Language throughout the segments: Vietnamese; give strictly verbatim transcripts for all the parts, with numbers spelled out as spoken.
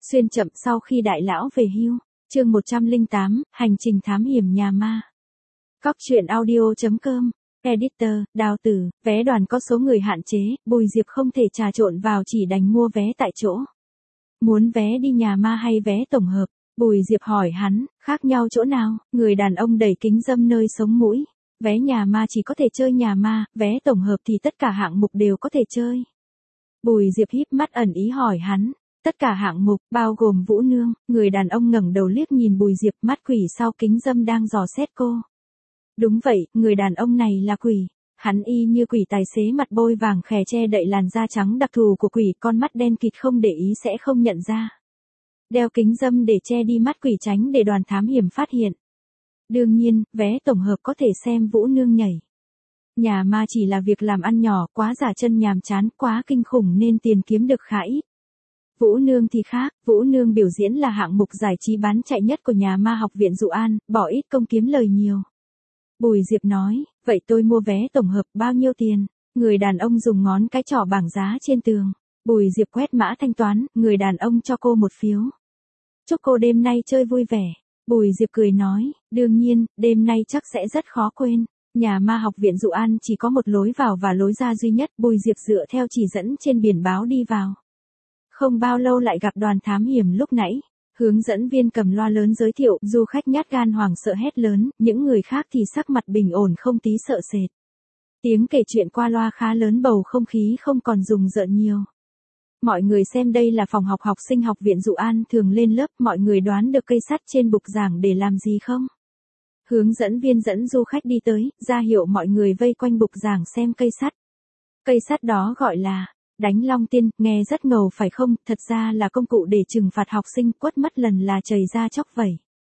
Xuyên chậm sau khi đại lão về hưu. Chương một trăm lẻ tám, hành trình thám hiểm nhà ma. Cóc truyện audio chấm com. Editor, Đào Tử, vé đoàn có số người hạn chế, Bùi Diệp không thể trà trộn vào chỉ đành mua vé tại chỗ. Muốn vé đi nhà ma hay vé tổng hợp? Bùi Diệp hỏi hắn, khác nhau chỗ nào? Người đàn ông đẩy kính râm nơi sống mũi. Vé nhà ma chỉ có thể chơi nhà ma, vé tổng hợp thì tất cả hạng mục đều có thể chơi. Bùi Diệp híp mắt ẩn ý hỏi hắn. Tất cả hạng mục, bao gồm Vũ Nương. Người đàn ông ngẩng đầu liếc nhìn Bùi Diệp, mắt quỷ sau kính râm đang dò xét cô. Đúng vậy, người đàn ông này là quỷ. Hắn y như quỷ tài xế mặt bôi vàng khè che đậy làn da trắng đặc thù của quỷ, con mắt đen kịt không để ý sẽ không nhận ra. Đeo kính râm để che đi mắt quỷ tránh để đoàn thám hiểm phát hiện. Đương nhiên, vé tổng hợp có thể xem Vũ Nương nhảy. Nhà ma chỉ là việc làm ăn nhỏ, quá giả chân nhàm chán, quá kinh khủng nên tiền kiếm được khá ít. Vũ Nương thì khác, Vũ Nương biểu diễn là hạng mục giải trí bán chạy nhất của nhà ma học viện Dụ An, bỏ ít công kiếm lời nhiều. Bùi Diệp nói, vậy tôi mua vé tổng hợp bao nhiêu tiền? Người đàn ông dùng ngón cái trỏ bảng giá trên tường. Bùi Diệp quét mã thanh toán, người đàn ông cho cô một phiếu. Chúc cô đêm nay chơi vui vẻ. Bùi Diệp cười nói, đương nhiên, đêm nay chắc sẽ rất khó quên. Nhà ma học viện Dụ An chỉ có một lối vào và lối ra duy nhất, Bùi Diệp dựa theo chỉ dẫn trên biển báo đi vào. Không bao lâu lại gặp đoàn thám hiểm lúc nãy. Hướng dẫn viên cầm loa lớn giới thiệu, du khách nhát gan hoảng sợ hét lớn, những người khác thì sắc mặt bình ổn không tí sợ sệt. Tiếng kể chuyện qua loa khá lớn, bầu không khí không còn rùng rợn nhiều. Mọi người xem đây là phòng học học sinh học viện Dụ An thường lên lớp, mọi người đoán được cây sắt trên bục giảng để làm gì không? Hướng dẫn viên dẫn du khách đi tới, ra hiệu mọi người vây quanh bục giảng xem cây sắt. Cây sắt đó gọi là đánh long tiên, nghe rất ngầu phải không, thật ra là công cụ để trừng phạt học sinh, quất mất lần là chảy ra chóc vẩy.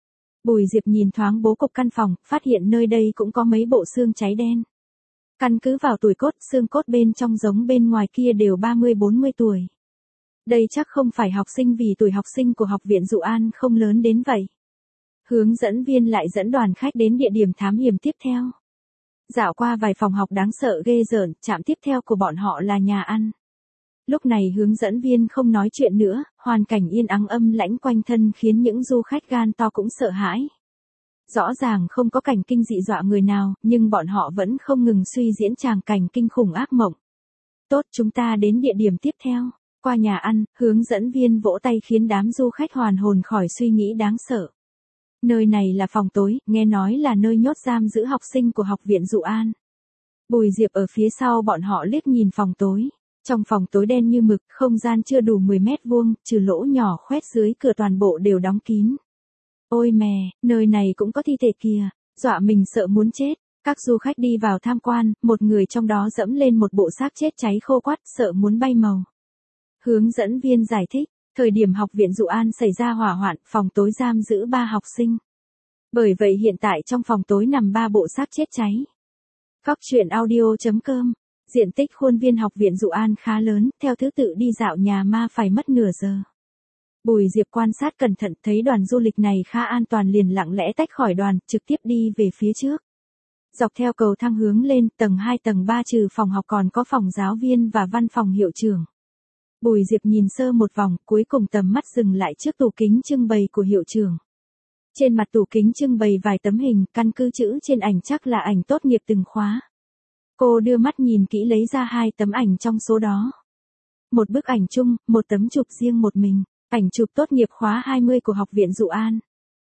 Bùi Diệp nhìn thoáng bố cục căn phòng, phát hiện nơi đây cũng có mấy bộ xương cháy đen. Căn cứ vào tuổi cốt, xương cốt bên trong giống bên ngoài kia đều ba mươi bốn mươi tuổi. Đây chắc không phải học sinh vì tuổi học sinh của học viện Dụ An không lớn đến vậy. Hướng dẫn viên lại dẫn đoàn khách đến địa điểm thám hiểm tiếp theo. Dạo qua vài phòng học đáng sợ ghê rợn, trạm tiếp theo của bọn họ là nhà ăn. Lúc này hướng dẫn viên không nói chuyện nữa, hoàn cảnh yên ắng âm lãnh quanh thân khiến những du khách gan to cũng sợ hãi. Rõ ràng không có cảnh kinh dị dọa người nào, nhưng bọn họ vẫn không ngừng suy diễn tràng cảnh kinh khủng ác mộng. Tốt, chúng ta đến địa điểm tiếp theo. Qua nhà ăn, hướng dẫn viên vỗ tay khiến đám du khách hoàn hồn khỏi suy nghĩ đáng sợ. Nơi này là phòng tối, nghe nói là nơi nhốt giam giữ học sinh của học viện Dụ An. Bùi Diệp ở phía sau bọn họ liếc nhìn phòng tối. Trong phòng tối đen như mực, không gian chưa đủ mười mét vuông, trừ lỗ nhỏ khoét dưới cửa toàn bộ đều đóng kín. Ôi mè, nơi này cũng có thi thể kìa, dọa mình sợ muốn chết. Các du khách đi vào tham quan, một người trong đó dẫm lên một bộ xác chết cháy khô quắt, sợ muốn bay màu. Hướng dẫn viên giải thích, thời điểm học viện Dụ An xảy ra hỏa hoạn, phòng tối giam giữ ba học sinh. Bởi vậy hiện tại trong phòng tối nằm ba bộ xác chết cháy. Cóc truyện audio chấm com. Diện tích khuôn viên học viện Dụ An khá lớn, theo thứ tự đi dạo nhà ma phải mất nửa giờ. Bùi Diệp quan sát cẩn thận thấy đoàn du lịch này khá an toàn liền lặng lẽ tách khỏi đoàn, trực tiếp đi về phía trước. Dọc theo cầu thang hướng lên, tầng hai tầng ba trừ phòng học còn có phòng giáo viên và văn phòng hiệu trưởng. Bùi Diệp nhìn sơ một vòng, cuối cùng tầm mắt dừng lại trước tủ kính trưng bày của hiệu trưởng. Trên mặt tủ kính trưng bày vài tấm hình, căn cứ chữ trên ảnh chắc là ảnh tốt nghiệp từng khóa. Cô đưa mắt nhìn kỹ lấy ra hai tấm ảnh trong số đó. Một bức ảnh chung, một tấm chụp riêng một mình, ảnh chụp tốt nghiệp khóa hai mươi của học viện Dụ An.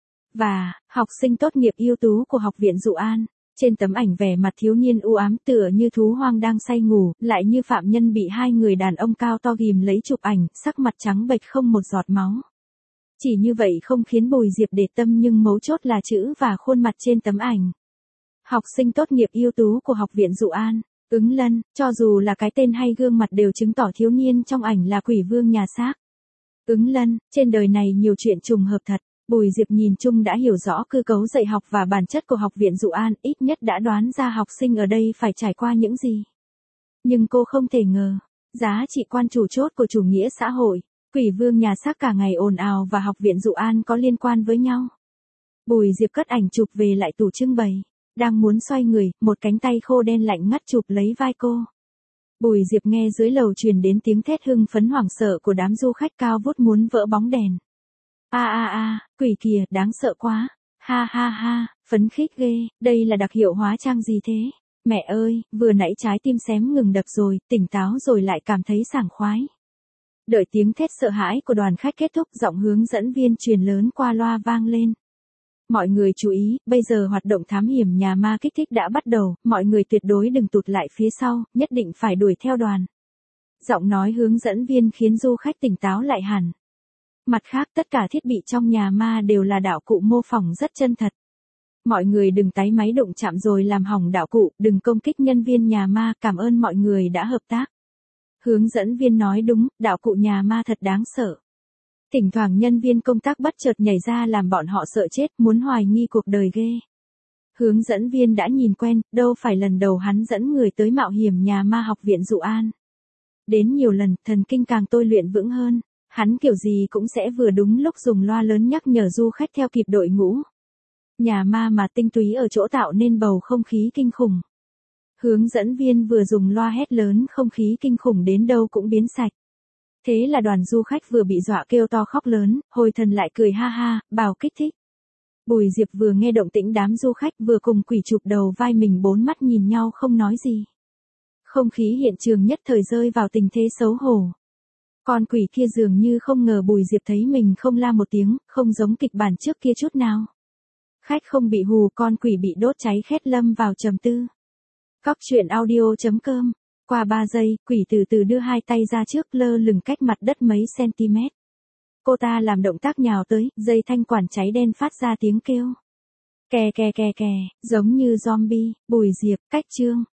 Và, học sinh tốt nghiệp ưu tú của học viện Dụ An. Trên tấm ảnh vẻ mặt thiếu niên u ám tựa như thú hoang đang say ngủ, lại như phạm nhân bị hai người đàn ông cao to ghim lấy chụp ảnh, sắc mặt trắng bệch không một giọt máu. Chỉ như vậy không khiến Bùi Diệp để tâm nhưng mấu chốt là chữ và khuôn mặt trên tấm ảnh. Học sinh tốt nghiệp ưu tú của học viện Dụ An, Ứng Lân, cho dù là cái tên hay gương mặt đều chứng tỏ thiếu niên trong ảnh là quỷ vương nhà xác. Ứng Lân, trên đời này nhiều chuyện trùng hợp thật. Bùi Diệp nhìn chung đã hiểu rõ cơ cấu dạy học và bản chất của học viện Dụ An, ít nhất đã đoán ra học sinh ở đây phải trải qua những gì. Nhưng cô không thể ngờ, giá trị quan chủ chốt của chủ nghĩa xã hội, quỷ vương nhà xác cả ngày ồn ào và học viện Dụ An có liên quan với nhau. Bùi Diệp cất ảnh chụp về lại tủ trưng bày, đang muốn xoay người, một cánh tay khô đen lạnh ngắt chụp lấy vai cô. Bùi Diệp nghe dưới lầu truyền đến tiếng thét hưng phấn hoảng sợ của đám du khách cao vút muốn vỡ bóng đèn. A a a, quỷ kìa, đáng sợ quá. Ha ha ha, phấn khích ghê, đây là đặc hiệu hóa trang gì thế? Mẹ ơi, vừa nãy trái tim xém ngừng đập rồi, tỉnh táo rồi lại cảm thấy sảng khoái. Đợi tiếng thét sợ hãi của đoàn khách kết thúc, giọng hướng dẫn viên truyền lớn qua loa vang lên. Mọi người chú ý, bây giờ hoạt động thám hiểm nhà ma kích thích đã bắt đầu, mọi người tuyệt đối đừng tụt lại phía sau, nhất định phải đuổi theo đoàn. Giọng nói hướng dẫn viên khiến du khách tỉnh táo lại hẳn. Mặt khác, tất cả thiết bị trong nhà ma đều là đạo cụ mô phỏng rất chân thật. Mọi người đừng tái máy đụng chạm rồi làm hỏng đạo cụ, đừng công kích nhân viên nhà ma, cảm ơn mọi người đã hợp tác. Hướng dẫn viên nói đúng, đạo cụ nhà ma thật đáng sợ. Thỉnh thoảng nhân viên công tác bất chợt nhảy ra làm bọn họ sợ chết, muốn hoài nghi cuộc đời ghê. Hướng dẫn viên đã nhìn quen, đâu phải lần đầu hắn dẫn người tới mạo hiểm nhà ma học viện Dụ An. Đến nhiều lần, thần kinh càng tôi luyện vững hơn, hắn kiểu gì cũng sẽ vừa đúng lúc dùng loa lớn nhắc nhở du khách theo kịp đội ngũ. Nhà ma mà tinh túy ở chỗ tạo nên bầu không khí kinh khủng. Hướng dẫn viên vừa dùng loa hét lớn, không khí kinh khủng đến đâu cũng biến sạch. Thế là đoàn du khách vừa bị dọa kêu to khóc lớn, hồi thần lại cười ha ha, bảo kích thích. Bùi Diệp vừa nghe động tĩnh đám du khách vừa cùng quỷ chụp đầu vai mình bốn mắt nhìn nhau không nói gì. Không khí hiện trường nhất thời rơi vào tình thế xấu hổ. Con quỷ kia dường như không ngờ Bùi Diệp thấy mình không la một tiếng, không giống kịch bản trước kia chút nào. Khách không bị hù, con quỷ bị đốt cháy khét lâm vào trầm tư. Cóc truyện audio chấm com. Qua ba giây, quỷ từ từ đưa hai tay ra trước lơ lửng cách mặt đất mấy cm. Cô ta làm động tác nhào tới, dây thanh quản cháy đen phát ra tiếng kêu. Kè kè kè kè, giống như zombie. Bùi Diệp, cách chương.